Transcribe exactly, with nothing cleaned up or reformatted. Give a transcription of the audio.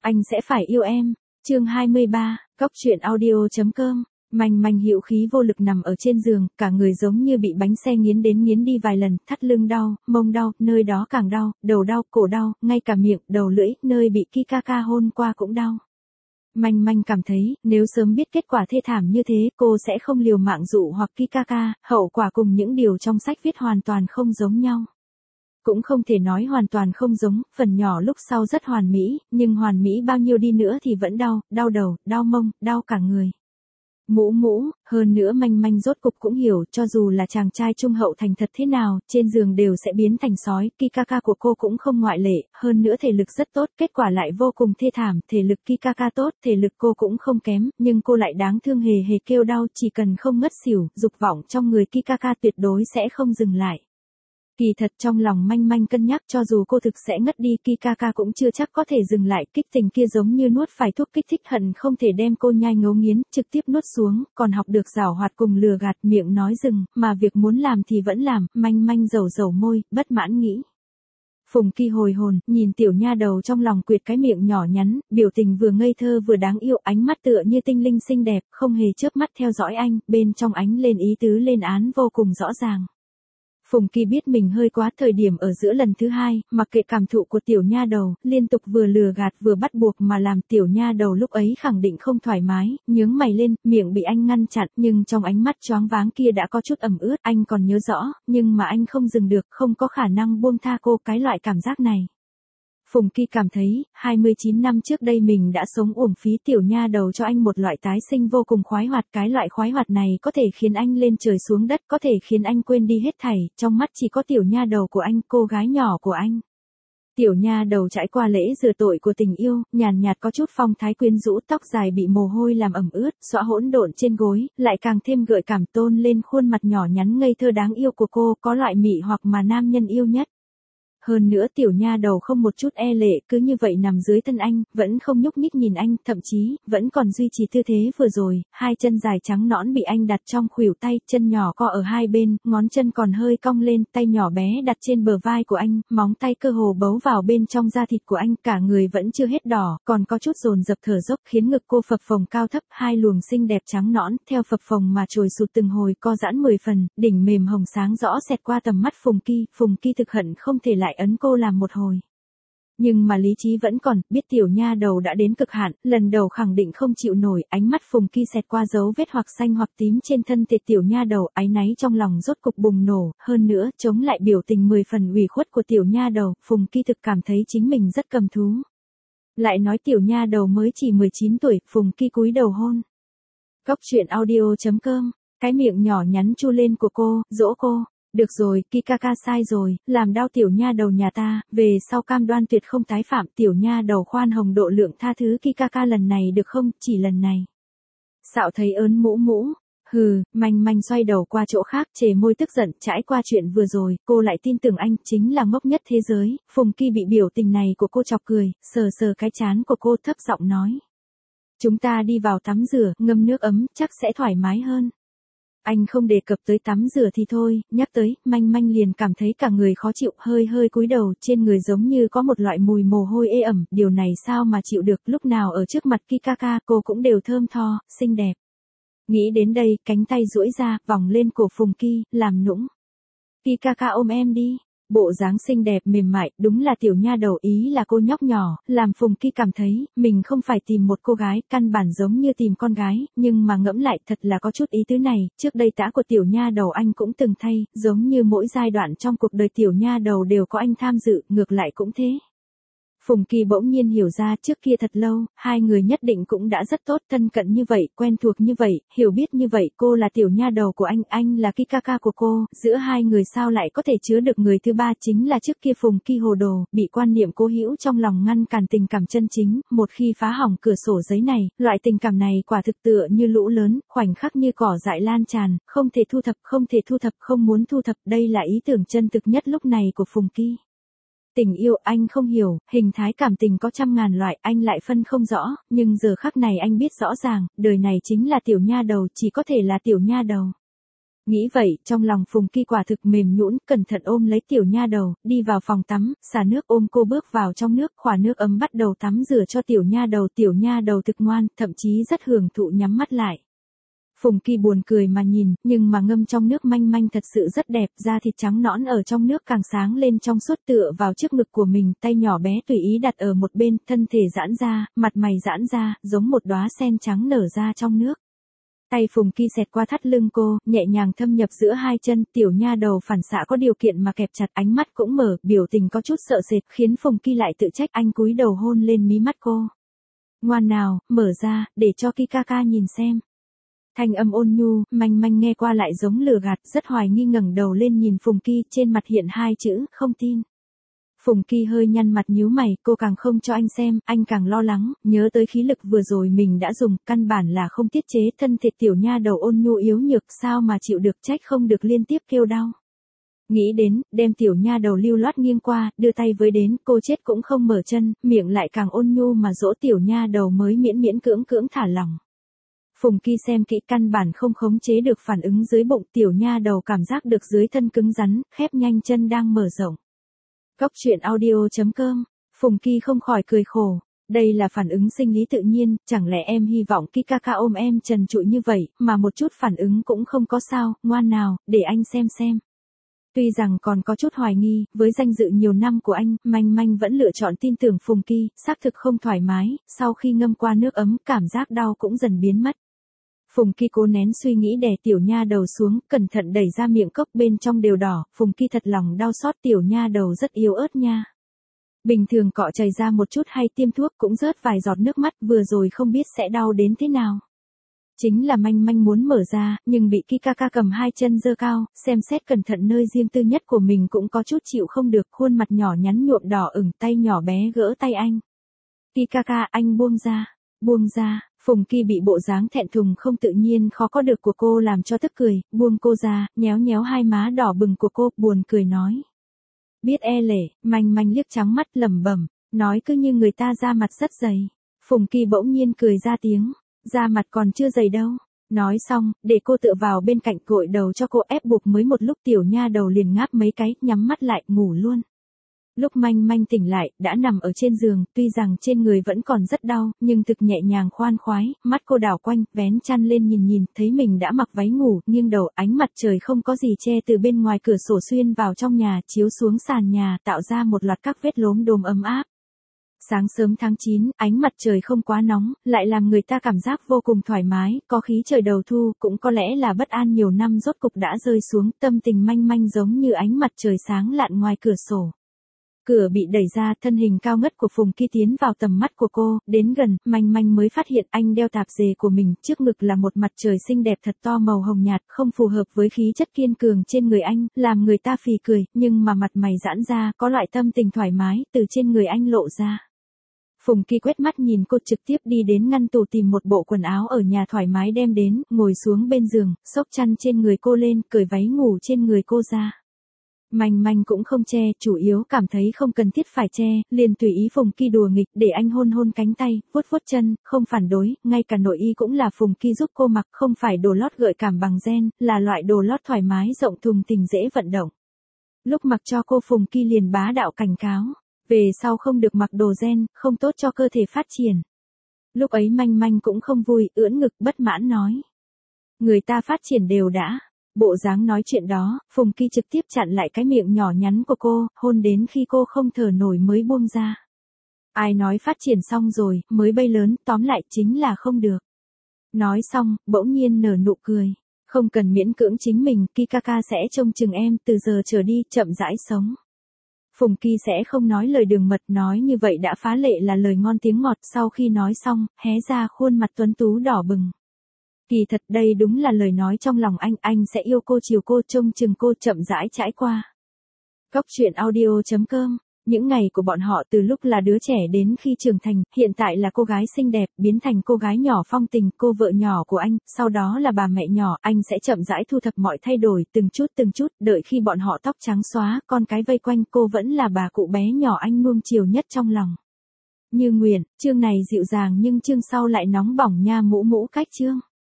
Anh sẽ phải yêu em. Chương hai mươi ba, Cóc truyện audio chấm com. Manh Manh hữu khí vô lực nằm ở trên giường, cả người giống như bị bánh xe nghiến đến nghiến đi vài lần, thắt lưng đau, mông đau, nơi đó càng đau, đầu đau, cổ đau, ngay cả miệng, đầu lưỡi, nơi bị Kikaka hôn qua cũng đau. Manh Manh cảm thấy, nếu sớm biết kết quả thê thảm như thế, cô sẽ không liều mạng dụ hoặc Kikaka, hậu quả cùng những điều trong sách viết hoàn toàn không giống nhau. Cũng không thể nói hoàn toàn không giống, phần nhỏ lúc sau rất hoàn mỹ, nhưng hoàn mỹ bao nhiêu đi nữa thì vẫn đau, đau đầu, đau mông, đau cả người. Mũ mũ, hơn nữa Manh Manh rốt cục cũng hiểu, cho dù là chàng trai trung hậu thành thật thế nào, trên giường đều sẽ biến thành sói, Kikaka của cô cũng không ngoại lệ, hơn nữa thể lực rất tốt, kết quả lại vô cùng thê thảm, thể lực Kikaka tốt, thể lực cô cũng không kém, nhưng cô lại đáng thương hề hề kêu đau, chỉ cần không ngất xỉu, dục vọng trong người Kikaka tuyệt đối sẽ không dừng lại. Kỳ thật trong lòng Manh Manh cân nhắc cho dù cô thực sẽ ngất đi, Kikaka cũng chưa chắc có thể dừng lại, kích tình kia giống như nuốt phải thuốc kích thích, hận không thể đem cô nhai ngấu nghiến, trực tiếp nuốt xuống, còn học được giảo hoạt cùng lừa gạt, miệng nói dừng, mà việc muốn làm thì vẫn làm. Manh Manh dầu dầu môi, bất mãn nghĩ. Phùng Kỳ hồi hồn, nhìn tiểu nha đầu trong lòng quyệt cái miệng nhỏ nhắn, biểu tình vừa ngây thơ vừa đáng yêu, ánh mắt tựa như tinh linh xinh đẹp, không hề chớp mắt theo dõi anh, bên trong ánh lên ý tứ lên án vô cùng rõ ràng. Phùng Kỳ biết mình hơi quá, thời điểm ở giữa lần thứ hai, mặc kệ cảm thụ của tiểu nha đầu, liên tục vừa lừa gạt vừa bắt buộc mà làm tiểu nha đầu lúc ấy khẳng định không thoải mái, nhướng mày lên, miệng bị anh ngăn chặn, nhưng trong ánh mắt choáng váng kia đã có chút ẩm ướt, anh còn nhớ rõ, nhưng mà anh không dừng được, không có khả năng buông tha cô cái loại cảm giác này. Phùng Kỳ cảm thấy, hai mươi chín năm trước đây mình đã sống uổng phí, tiểu nha đầu cho anh một loại tái sinh vô cùng khoái hoạt, cái loại khoái hoạt này có thể khiến anh lên trời xuống đất, có thể khiến anh quên đi hết thảy, trong mắt chỉ có tiểu nha đầu của anh, cô gái nhỏ của anh. Tiểu nha đầu trải qua lễ rửa tội của tình yêu, nhàn nhạt có chút phong thái quyến rũ, tóc dài bị mồ hôi làm ẩm ướt, xõa hỗn độn trên gối, lại càng thêm gợi cảm tôn lên khuôn mặt nhỏ nhắn ngây thơ đáng yêu của cô, có loại mị hoặc mà nam nhân yêu nhất. Hơn nữa tiểu nha đầu không một chút e lệ, cứ như vậy nằm dưới thân anh, vẫn không nhúc nhích nhìn anh, thậm chí, vẫn còn duy trì tư thế vừa rồi, hai chân dài trắng nõn bị anh đặt trong khuỷu tay, chân nhỏ co ở hai bên, ngón chân còn hơi cong lên, tay nhỏ bé đặt trên bờ vai của anh, móng tay cơ hồ bấu vào bên trong da thịt của anh, cả người vẫn chưa hết đỏ, còn có chút dồn dập thở dốc, khiến ngực cô phập phồng cao thấp, hai luồng xinh đẹp trắng nõn, theo phập phồng mà trồi sụt từng hồi, co giãn mười phần, đỉnh mềm hồng sáng rõ xẹt qua tầm mắt Phùng Kỳ, Phùng Kỳ thực hận không thể lại ấn cô làm một hồi. Nhưng mà lý trí vẫn còn, biết tiểu nha đầu đã đến cực hạn, lần đầu khẳng định không chịu nổi, ánh mắt Phùng Kỳ xẹt qua dấu vết hoặc xanh hoặc tím trên thân thể tiểu nha đầu, áy náy trong lòng rốt cục bùng nổ, hơn nữa, chống lại biểu tình mười phần ủy khuất của tiểu nha đầu, Phùng Kỳ thực cảm thấy chính mình rất cầm thú. Lại nói tiểu nha đầu mới chỉ mười chín tuổi, Phùng Kỳ cúi đầu hôn. Cóc truyện audio chấm com, cái miệng nhỏ nhắn chu lên của cô, dỗ cô. Được rồi, Kikaka sai rồi, làm đau tiểu nha đầu nhà ta, về sau cam đoan tuyệt không tái phạm, tiểu nha đầu khoan hồng độ lượng tha thứ Kikaka lần này được không, chỉ lần này. Xạo thấy ớn mũ mũ, hừ, Manh Manh xoay đầu qua chỗ khác, chề môi tức giận, trải qua chuyện vừa rồi, cô lại tin tưởng anh chính là ngốc nhất thế giới, Phùng Kỳ bị biểu tình này của cô chọc cười, sờ sờ cái trán của cô thấp giọng nói. Chúng ta đi vào tắm rửa, ngâm nước ấm, chắc sẽ thoải mái hơn. Anh không đề cập tới tắm rửa thì thôi, nhắc tới, Manh Manh liền cảm thấy cả người khó chịu, hơi hơi cúi đầu, trên người giống như có một loại mùi mồ hôi ê ẩm, điều này sao mà chịu được, lúc nào ở trước mặt Kikaka, cô cũng đều thơm tho, xinh đẹp. Nghĩ đến đây, cánh tay duỗi ra, vòng lên cổ Phùng Kỳ, làm nũng. Kikaka ôm em đi. Bộ dáng xinh đẹp mềm mại, đúng là tiểu nha đầu, ý là cô nhóc nhỏ, làm Phùng Kỳ cảm thấy, mình không phải tìm một cô gái, căn bản giống như tìm con gái, nhưng mà ngẫm lại thật là có chút ý tứ này, trước đây tã của tiểu nha đầu anh cũng từng thay, giống như mỗi giai đoạn trong cuộc đời tiểu nha đầu đều có anh tham dự, ngược lại cũng thế. Phùng Kỳ bỗng nhiên hiểu ra trước kia thật lâu, hai người nhất định cũng đã rất tốt, thân cận như vậy, quen thuộc như vậy, hiểu biết như vậy, cô là tiểu nha đầu của anh, anh là Kikaka của cô, giữa hai người sao lại có thể chứa được người thứ ba, chính là trước kia Phùng Kỳ hồ đồ, bị quan niệm cố hữu trong lòng ngăn cản tình cảm chân chính, một khi phá hỏng cửa sổ giấy này, loại tình cảm này quả thực tựa như lũ lớn, khoảnh khắc như cỏ dại lan tràn, không thể thu thập, không thể thu thập, không muốn thu thập, đây là ý tưởng chân thực nhất lúc này của Phùng Kỳ. Tình yêu anh không hiểu, hình thái cảm tình có trăm ngàn loại, anh lại phân không rõ, nhưng giờ khắc này anh biết rõ ràng, đời này chính là tiểu nha đầu, chỉ có thể là tiểu nha đầu. Nghĩ vậy, trong lòng Phùng Kỳ quả thực mềm nhũn, cẩn thận ôm lấy tiểu nha đầu, đi vào phòng tắm, xả nước ôm cô bước vào trong nước, khỏa nước ấm bắt đầu tắm rửa cho tiểu nha đầu, tiểu nha đầu thực ngoan, thậm chí rất hưởng thụ nhắm mắt lại. Phùng Kỳ buồn cười mà nhìn, nhưng mà ngâm trong nước manh manh thật sự rất đẹp, da thịt trắng nõn ở trong nước càng sáng lên trong suốt tựa vào trước ngực của mình, tay nhỏ bé tùy ý đặt ở một bên, thân thể giãn ra, mặt mày giãn ra, giống một đóa sen trắng nở ra trong nước. Tay Phùng Kỳ xẹt qua thắt lưng cô, nhẹ nhàng thâm nhập giữa hai chân, tiểu nha đầu phản xạ có điều kiện mà kẹp chặt, ánh mắt cũng mở, biểu tình có chút sợ sệt, khiến Phùng Kỳ lại tự trách, anh cúi đầu hôn lên mí mắt cô. Ngoan nào, mở ra, để cho Kỳ ca ca nhìn xem. Thanh âm ôn nhu, manh manh nghe qua lại giống lừa gạt, rất hoài nghi ngẩng đầu lên nhìn Phùng Kỳ, trên mặt hiện hai chữ, không tin. Phùng Kỳ hơi nhăn mặt nhíu mày, cô càng không cho anh xem, anh càng lo lắng, nhớ tới khí lực vừa rồi mình đã dùng, căn bản là không tiết chế, thân thể tiểu nha đầu ôn nhu yếu nhược, sao mà chịu được, trách không được liên tiếp kêu đau. Nghĩ đến, đem tiểu nha đầu lưu loát nghiêng qua, đưa tay với đến, cô chết cũng không mở chân, miệng lại càng ôn nhu mà dỗ tiểu nha đầu mới miễn miễn cưỡng cưỡng thả lỏng. Phùng Kỳ xem kỹ căn bản không khống chế được phản ứng dưới bụng, tiểu nha đầu cảm giác được dưới thân cứng rắn, khép nhanh chân đang mở rộng. Góc truyện audio chấm com, Phùng Kỳ không khỏi cười khổ, đây là phản ứng sinh lý tự nhiên, chẳng lẽ em hy vọng Kỳ ca ca ôm em trần trụi như vậy, mà một chút phản ứng cũng không có sao, ngoan nào, để anh xem xem. Tuy rằng còn có chút hoài nghi, với danh dự nhiều năm của anh, manh manh vẫn lựa chọn tin tưởng Phùng Kỳ, xác thực không thoải mái, sau khi ngâm qua nước ấm, cảm giác đau cũng dần biến mất. Phùng Kỳ cố nén suy nghĩ đè tiểu nha đầu xuống, cẩn thận đẩy ra miệng cốc bên trong đều đỏ, Phùng Kỳ thật lòng đau xót, tiểu nha đầu rất yếu ớt nha. Bình thường cọ chảy ra một chút hay tiêm thuốc cũng rớt vài giọt nước mắt, vừa rồi không biết sẽ đau đến thế nào. Chính là manh manh muốn mở ra, nhưng bị Kỳ ca ca cầm hai chân giơ cao, xem xét cẩn thận nơi riêng tư nhất của mình cũng có chút chịu không được, khuôn mặt nhỏ nhắn nhuộm đỏ ửng, tay nhỏ bé gỡ tay anh. Kỳ ca ca, anh buông ra, buông ra. Phùng Kỳ bị bộ dáng thẹn thùng không tự nhiên khó có được của cô làm cho tức cười, buông cô ra, nhéo nhéo hai má đỏ bừng của cô, buồn cười nói. Biết e lệ, manh manh liếc trắng mắt lẩm bẩm, nói cứ như người ta da mặt rất dày. Phùng Kỳ bỗng nhiên cười ra tiếng, da mặt còn chưa dày đâu. Nói xong, để cô tựa vào bên cạnh gội đầu cho cô, ép buộc mới một lúc tiểu nha đầu liền ngáp mấy cái, nhắm mắt lại, ngủ luôn. Lúc manh manh tỉnh lại, đã nằm ở trên giường, tuy rằng trên người vẫn còn rất đau, nhưng thực nhẹ nhàng khoan khoái, mắt cô đảo quanh, vén chăn lên nhìn nhìn, thấy mình đã mặc váy ngủ, nghiêng đầu, ánh mặt trời không có gì che từ bên ngoài cửa sổ xuyên vào trong nhà, chiếu xuống sàn nhà, tạo ra một loạt các vết lốm đốm ấm áp. Sáng sớm tháng chín, ánh mặt trời không quá nóng, lại làm người ta cảm giác vô cùng thoải mái, có khí trời đầu thu, cũng có lẽ là bất an nhiều năm rốt cục đã rơi xuống, tâm tình manh manh giống như ánh mặt trời sáng lạn ngoài cửa sổ. Cửa bị đẩy ra, thân hình cao ngất của Phùng Kỳ tiến vào tầm mắt của cô, đến gần, manh manh mới phát hiện anh đeo tạp dề của mình, trước ngực là một mặt trời xinh đẹp thật to màu hồng nhạt, không phù hợp với khí chất kiên cường trên người anh, làm người ta phì cười, nhưng mà mặt mày giãn ra, có loại tâm tình thoải mái, từ trên người anh lộ ra. Phùng Kỳ quét mắt nhìn cô, trực tiếp đi đến ngăn tủ tìm một bộ quần áo ở nhà thoải mái đem đến, ngồi xuống bên giường, xốc chăn trên người cô lên, cởi váy ngủ trên người cô ra. Manh manh cũng không che, chủ yếu cảm thấy không cần thiết phải che, liền tùy ý Phùng Kỳ đùa nghịch, để anh hôn hôn cánh tay, vuốt vuốt chân, không phản đối, ngay cả nội y cũng là Phùng Kỳ giúp cô mặc, không phải đồ lót gợi cảm bằng ren, là loại đồ lót thoải mái rộng thùng thình dễ vận động. Lúc mặc cho cô, Phùng Kỳ liền bá đạo cảnh cáo, về sau không được mặc đồ ren, không tốt cho cơ thể phát triển. Lúc ấy manh manh cũng không vui, ưỡn ngực bất mãn nói. Người ta phát triển đều đã. Bộ dáng nói chuyện đó, Phùng Kỳ trực tiếp chặn lại cái miệng nhỏ nhắn của cô, hôn đến khi cô không thở nổi mới buông ra. Ai nói phát triển xong rồi, mới bay lớn, tóm lại chính là không được. Nói xong, bỗng nhiên nở nụ cười. Không cần miễn cưỡng chính mình, Kỳ ca ca sẽ trông chừng em, từ giờ trở đi, chậm rãi sống. Phùng Kỳ sẽ không nói lời đường mật, nói như vậy đã phá lệ là lời ngon tiếng ngọt, sau khi nói xong, hé ra khuôn mặt tuấn tú đỏ bừng. Kỳ thật đây đúng là lời nói trong lòng anh, anh sẽ yêu cô, chiều cô, trông chừng cô, chậm rãi trải qua. Góc truyện audio chấm com, những ngày của bọn họ từ lúc là đứa trẻ đến khi trưởng thành, hiện tại là cô gái xinh đẹp, biến thành cô gái nhỏ phong tình, cô vợ nhỏ của anh, sau đó là bà mẹ nhỏ, anh sẽ chậm rãi thu thập mọi thay đổi, từng chút từng chút, đợi khi bọn họ tóc trắng xóa, con cái vây quanh, cô vẫn là bà cụ bé nhỏ anh nuông chiều nhất trong lòng. Như nguyện, chương này dịu dàng nhưng chương sau lại nóng bỏng nha, mũ mũ cách chương.